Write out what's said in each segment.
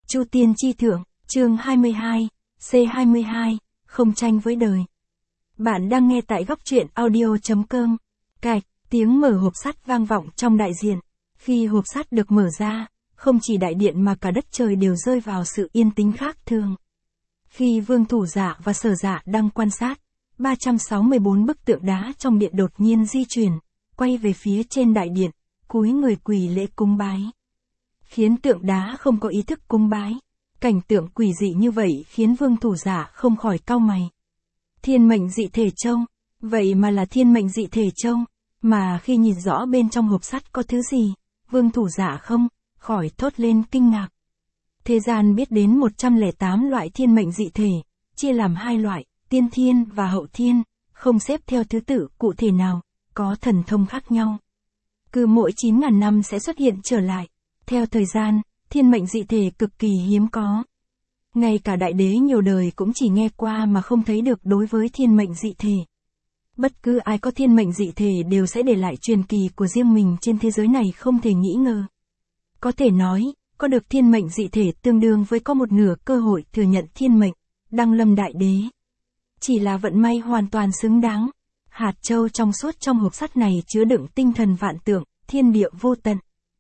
Chu Tiên Chi Thượng, chương 22, C22, không tranh với đời. Bạn đang nghe tại góc truyện audio.com. Cạch, tiếng mở hộp sắt vang vọng trong đại diện. Khi hộp sắt được mở ra, không chỉ đại điện mà cả đất trời đều rơi vào sự yên tĩnh khác thường. Khi Vương Thủ Dạ và Sở Dạ đang quan sát, 364 bức tượng đá trong điện đột nhiên di chuyển, quay về phía trên đại điện, cúi người quỳ lễ cúng bái. Khiến tượng đá không có ý thức cúng bái. Cảnh tượng quỷ dị như vậy khiến Vương Thủ Dạ không khỏi cau mày. Thiên mệnh dị thể châu, vậy mà là thiên mệnh dị thể châu, mà khi nhìn rõ bên trong hộp sắt có thứ gì, Vương Thủ Dạ không khỏi thốt lên kinh ngạc. Thế gian biết đến 108 loại thiên mệnh dị thể, chia làm hai loại, tiên thiên và hậu thiên, không xếp theo thứ tự cụ thể nào, có thần thông khác nhau. Cứ mỗi 9.000 năm sẽ xuất hiện trở lại. Theo thời gian, thiên mệnh dị thể cực kỳ hiếm có. Ngay cả đại đế nhiều đời cũng chỉ nghe qua mà không thấy được đối với thiên mệnh dị thể. Bất cứ ai có thiên mệnh dị thể đều sẽ để lại truyền kỳ của riêng mình trên thế giới này không thể nghĩ ngờ. Có thể nói, có được thiên mệnh dị thể tương đương với có một nửa cơ hội thừa nhận thiên mệnh, đăng lâm đại đế. Chỉ là vận may hoàn toàn xứng đáng. Hạt châu trong suốt trong hộp sắt này chứa đựng tinh thần vạn tượng, thiên địa vô tận.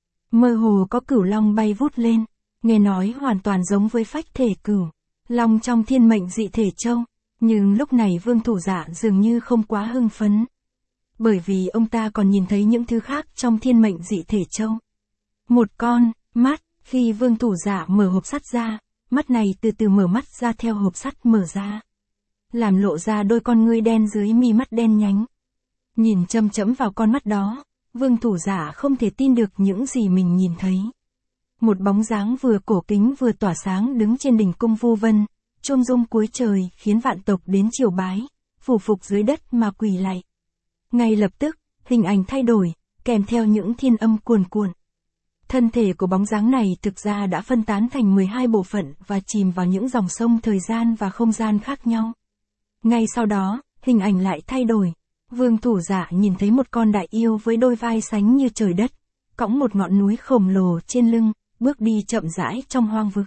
Mơ hồ có cửu long bay vút lên, nghe nói hoàn toàn giống với phách thể cửu long trong thiên mệnh dị thể châu, nhưng lúc này Vương Thủ Dạ dường như không quá hưng phấn. Bởi vì ông ta còn nhìn thấy những thứ khác trong thiên mệnh dị thể châu. Một con mắt, khi Vương Thủ Dạ mở hộp sắt ra, mắt này từ từ mở mắt ra theo hộp sắt mở ra. Làm lộ ra đôi con ngươi đen dưới mi mắt đen nhánh. Nhìn chăm chẫm vào con mắt đó, Vương Thủ Dạ không thể tin được những gì mình nhìn thấy. Một bóng dáng vừa cổ kính vừa tỏa sáng đứng trên đỉnh cung Vu Vân, chôm rung cuối trời khiến vạn tộc đến triều bái, phủ phục dưới đất mà quỳ lạy. Ngay lập tức, hình ảnh thay đổi, kèm theo những thiên âm cuồn cuộn. Thân thể của bóng dáng này thực ra đã phân tán thành 12 bộ phận và chìm vào những dòng sông thời gian và không gian khác nhau. Ngay sau đó, hình ảnh lại thay đổi. Vương Thủ Dạ nhìn thấy một con đại yêu với đôi vai sánh như trời đất, cõng một ngọn núi khổng lồ trên lưng, bước đi chậm rãi trong hoang vực.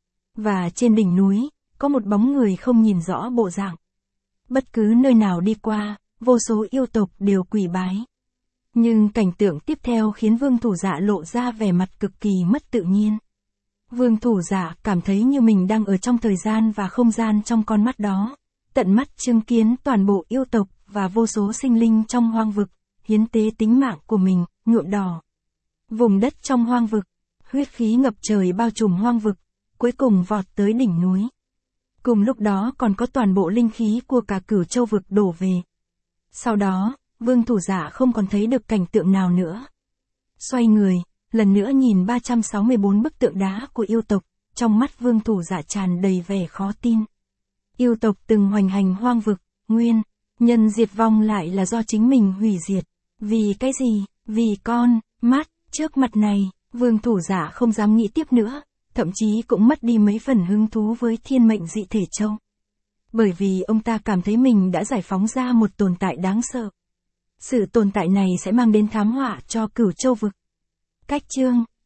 Và trên đỉnh núi, có một bóng người không nhìn rõ bộ dạng. Bất cứ nơi nào đi qua, vô số yêu tộc đều quỳ bái. Nhưng cảnh tượng tiếp theo khiến Vương Thủ Dạ lộ ra vẻ mặt cực kỳ mất tự nhiên. Vương Thủ Dạ cảm thấy như mình đang ở trong thời gian và không gian trong con mắt đó, tận mắt chứng kiến toàn bộ yêu tộc và vô số sinh linh trong hoang vực, hiến tế tính mạng của mình, nhuộm đỏ vùng đất trong hoang vực, huyết khí ngập trời bao trùm hoang vực, cuối cùng vọt tới đỉnh núi. Cùng lúc đó còn có toàn bộ linh khí của cả Cửu Châu vực đổ về. Sau đó, Vương Thủ Dạ không còn thấy được cảnh tượng nào nữa. Xoay người, lần nữa nhìn 364 bức tượng đá của yêu tộc, trong mắt Vương Thủ Dạ tràn đầy vẻ khó tin. Yêu tộc từng hoành hành hoang vực, nguyên nhân diệt vong lại là do chính mình hủy diệt. Vì cái gì? Vì con mắt trước mặt này, Vương Thủ Dạ không dám nghĩ tiếp nữa, thậm chí cũng mất đi mấy phần hứng thú với thiên mệnh dị thể châu. Bởi vì ông ta cảm thấy mình đã giải phóng ra một tồn tại đáng sợ. Sự tồn tại này sẽ mang đến thám họa cho Cửu Châu vực. Cách chương